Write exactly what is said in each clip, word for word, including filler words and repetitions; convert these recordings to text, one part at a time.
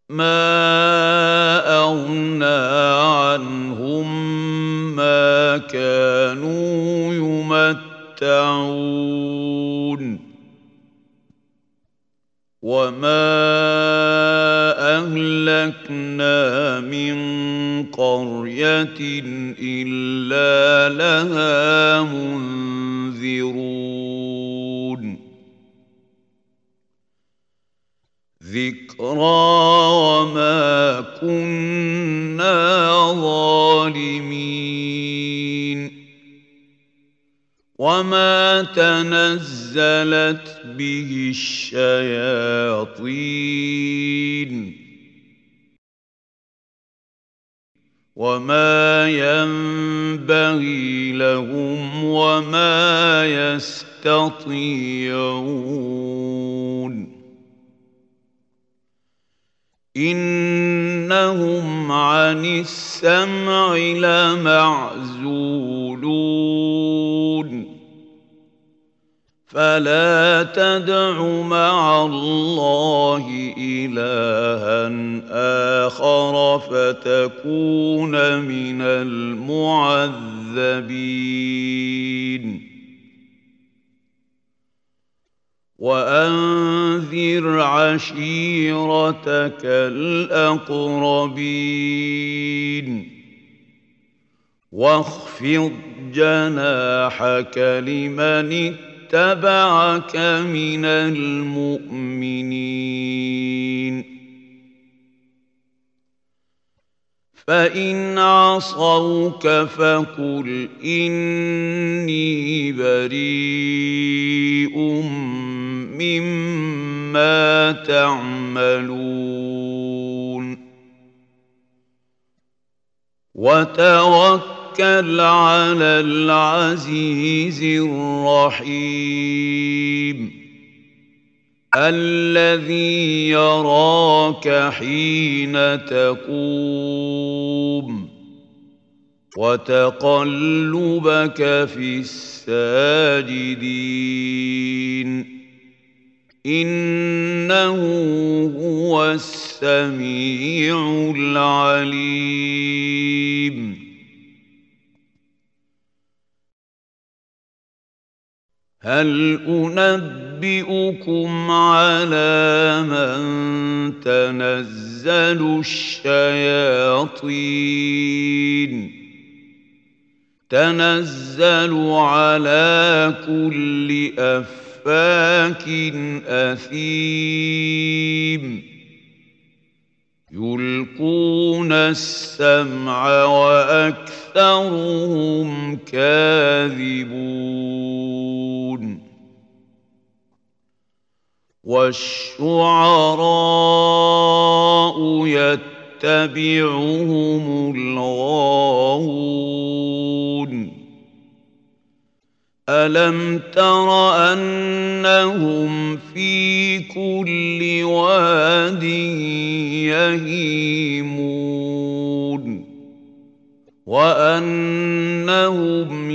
ما أغنى عنهم ما كانوا يمتعون وما أهلكنا من قرية إلا لها منذرون ذكرى وما كنا ظالمين وما تنزلت به الشياطين وما ينبغي لهم وما يستطيعون إنهم عن السمع لمعزولون فلا تدع مع الله إلها آخر فتكون من المعذبين وأنذر عشيرتك الأقربين واخفض جناحك لمن اتبعك من المؤمنين فإن عصوك فقل إني بريء مما تعملون وتوكل على العزيز الرحيم الذي يراك حين تقوم وتقلبك في الساجدين إنه هو السميع العليم هل أنبئكم على من تنزل الشياطين تنزل على كل أفاك أثيم يلقون السمع وأكثرهم كاذبون والشعراء يتبعهم الغاوون ألم تر أنهم في كل واد يهيمون وأنهم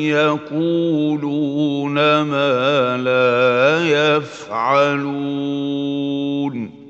يقولون ما لا يفعلون